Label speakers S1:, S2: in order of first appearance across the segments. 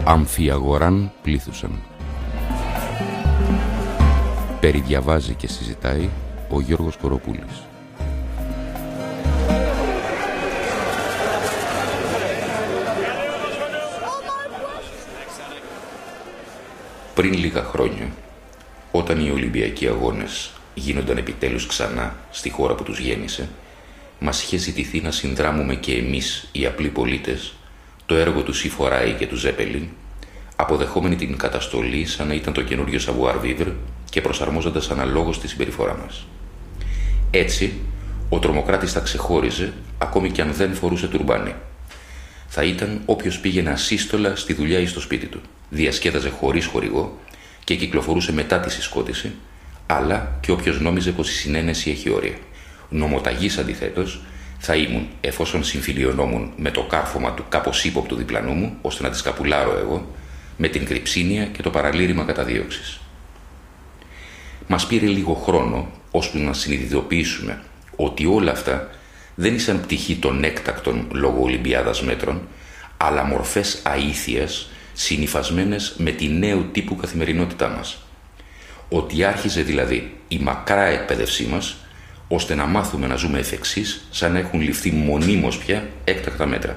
S1: Αμφιαγοράν πλήθουσαν. Περιδιαβάζει και συζητάει ο Γιώργος Κοροπούλης. Πριν λίγα χρόνια, όταν οι Ολυμπιακοί Αγώνες γίνονταν επιτέλους ξανά στη χώρα που τους γέννησε, μας είχε ζητηθεί να συνδράμουμε και εμείς οι απλοί πολίτες το έργο του Σιφοράη και του Ζέπελιν, αποδεχόμενοι την καταστολή σαν να ήταν το καινούριο savoir vivre και προσαρμόζοντας αναλόγως τη συμπεριφορά μας. Έτσι, ο τρομοκράτης θα ξεχώριζε ακόμη και αν δεν φορούσε τουρμπάνι. Θα ήταν όποιος πήγαινε ασύστολα στη δουλειά ή στο σπίτι του, διασκέδαζε χωρίς χορηγό και κυκλοφορούσε μετά τη συσκότηση, αλλά και όποιος νόμιζε πως η συνένεση έχει όρια. Νομοταγής αντιθέτως θα ήμουν, εφόσον συμφιλιωνόμουν με το κάρφωμα του κάπως ύποπτου διπλανού μου, ώστε να τη σκαπουλάρω εγώ, με την κρυψίνια και το παραλήρημα καταδίωξης. Μας πήρε λίγο χρόνο, ώσπου να συνειδητοποιήσουμε ότι όλα αυτά δεν ήσαν πτυχή των έκτακτων λόγω Ολυμπιάδας μέτρων, αλλά μορφές αήθειας συνυφασμένες με τη νέου τύπου καθημερινότητά μας. Ότι άρχιζε δηλαδή η μακρά εκπαίδευσή μας, ώστε να μάθουμε να ζούμε εφ' εξής, σαν να έχουν ληφθεί μονίμως πια έκτακτα μέτρα.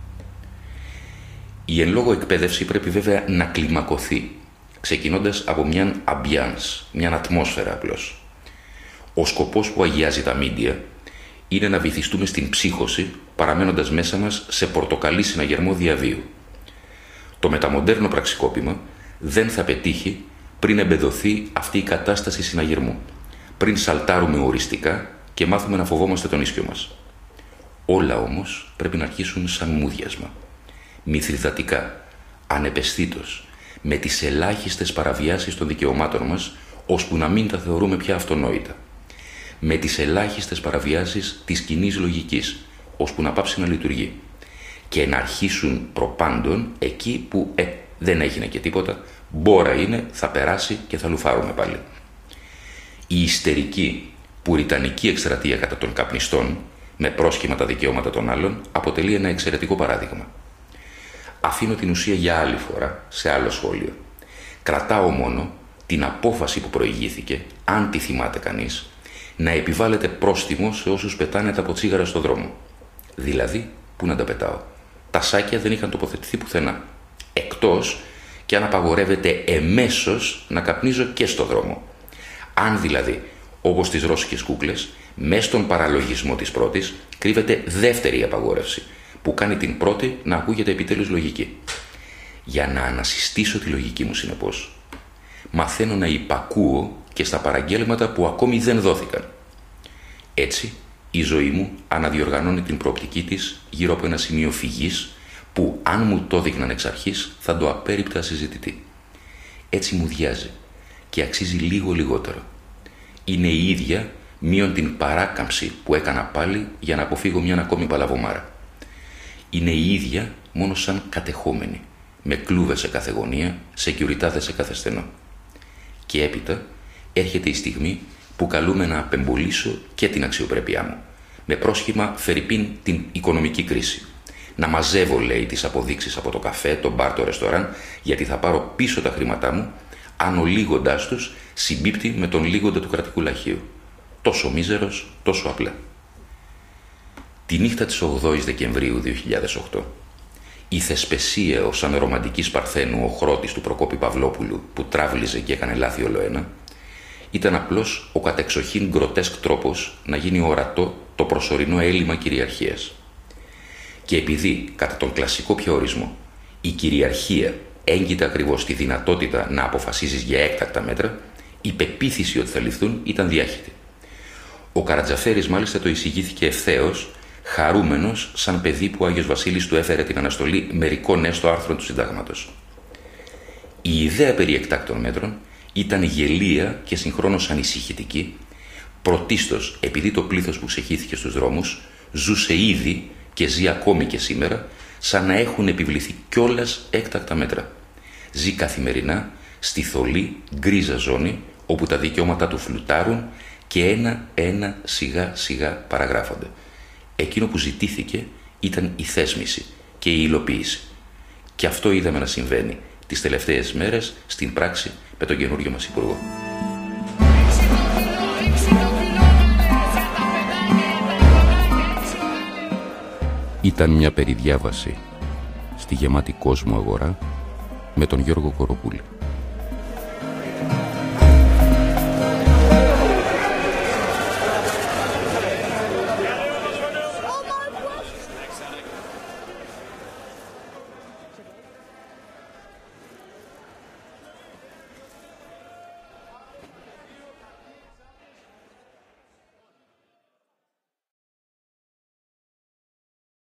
S1: Η εν λόγω εκπαίδευση πρέπει βέβαια να κλιμακωθεί, ξεκινώντας από μιαν ambiance, μιαν ατμόσφαιρα απλώς. Ο σκοπός που αγιάζει τα μίντια είναι να βυθιστούμε στην ψύχωση, παραμένοντας μέσα μας σε πορτοκαλί συναγερμό διαβίου. Το μεταμοντέρνο πραξικόπημα δεν θα πετύχει πριν εμπεδοθεί αυτή η κατάσταση συναγερμού, πριν σαλτάρουμε οριστικά και μάθουμε να φοβόμαστε τον ίσιο μας. Όλα όμως πρέπει να αρχίσουν σαν μούδιασμα, μυθριδατικά, ανεπαισθήτως, με τις ελάχιστες παραβιάσεις των δικαιωμάτων μας, ώσπου να μην τα θεωρούμε πια αυτονόητα. Με τις ελάχιστες παραβιάσεις της κοινής λογικής, ώσπου να πάψει να λειτουργεί. Και να αρχίσουν προπάντων εκεί που δεν έγινε και τίποτα, μπόρα είναι, θα περάσει και θα λουφάρουμε πάλι. Η ιστερική, πουριτανική εκστρατεία κατά των καπνιστών, με πρόσχημα τα δικαιώματα των άλλων, αποτελεί ένα εξαιρετικό παράδειγμα. Αφήνω την ουσία για άλλη φορά, σε άλλο σχόλιο. Κρατάω μόνο την απόφαση που προηγήθηκε, αν τη θυμάται κανείς, να επιβάλλεται πρόστιμο σε όσους πετάνε τα ποτσίγαρα στο δρόμο. Δηλαδή, πού να τα πετάω. Τα σάκια δεν είχαν τοποθετηθεί πουθενά. Εκτός και αν απαγορεύεται εμέσως να καπνίζω και στο δρόμο. Αν δηλαδή, όπως τις ρώσικες κούκλες, μες στον παραλογισμό της πρώτης κρύβεται δεύτερη απαγόρευση, που κάνει την πρώτη να ακούγεται επιτέλους λογική. Για να ανασυστήσω τη λογική μου συνεπώς, μαθαίνω να υπακούω και στα παραγγέλματα που ακόμη δεν δόθηκαν. Έτσι, η ζωή μου αναδιοργανώνει την προοπτική της γύρω από ένα σημείο φυγής που, αν μου το έδειχναν εξ αρχής, θα το απέρριπτα συζητητή. Έτσι μου διάζει και αξίζει λίγο λιγότερο. Είναι η ίδια μείον την παράκαμψη που έκανα πάλι για να αποφύγω μια ακόμη παλαβομάρα. Είναι η ίδια μόνο σαν κατεχόμενη, με κλούβες σε κάθε γωνία, σε κιουριτάδες σε κάθε στενό. Και έπειτα έρχεται η στιγμή που καλούμε να απεμπολίσω και την αξιοπρέπειά μου, με πρόσχημα φερειπίν την οικονομική κρίση. Να μαζεύω, λέει, τις αποδείξεις από το καφέ, το μπαρ, το ρεστοράν, γιατί θα πάρω πίσω τα χρήματά μου, αν ο λίγοντάς τους συμπίπτει με τον λίγοντα του κρατικού λαχείου. Τόσο μίζερος, τόσο απλά. Τη νύχτα της 8ης Δεκεμβρίου 2008, η Θεσπεσία σαν ρομαντικής Παρθένου, ο χρώτης του Προκόπη Παυλόπουλου που τράβλιζε και έκανε λάθη ολοένα, ήταν απλώς ο κατεξοχήν γκροτέσκ τρόπος να γίνει ορατό το προσωρινό έλλειμμα κυριαρχίας. Και επειδή, κατά τον κλασικό πια ορισμό, η κυριαρχία έγκυται ακριβώς στη δυνατότητα να αποφασίζεις για έκτακτα μέτρα, η πεποίθηση ότι θα ληφθούν ήταν διάχυτη. Ο Καρατζαφέρης μάλιστα το εισηγήθηκε ευθέως, χαρούμενος σαν παιδί που ο Άγιος Βασίλης του έφερε την αναστολή μερικών έστω άρθρων του Συντάγματος. Η ιδέα περί εκτάκτων μέτρων ήταν γελία και συγχρόνως ανησυχητική, πρωτίστως επειδή το πλήθος που ξεχύθηκε στους δρόμους ζούσε ήδη και ζει ακόμη και σήμερα σαν να έχουν επιβληθεί κιόλας έκτακτα μέτρα. Ζει καθημερινά στη θολή γκρίζα ζώνη όπου τα δικαιώματα του φλουτάρουν και ένα-ένα σιγά-σιγά παραγράφονται. Εκείνο που ζητήθηκε ήταν η θέσμηση και η υλοποίηση. Και αυτό είδαμε να συμβαίνει τις τελευταίες μέρες στην πράξη με τον καινούριο μας Υπουργό. Ήταν μια περιδιάβαση στη γεμάτη κόσμο αγορά με τον Γιώργο Κοροπούλη.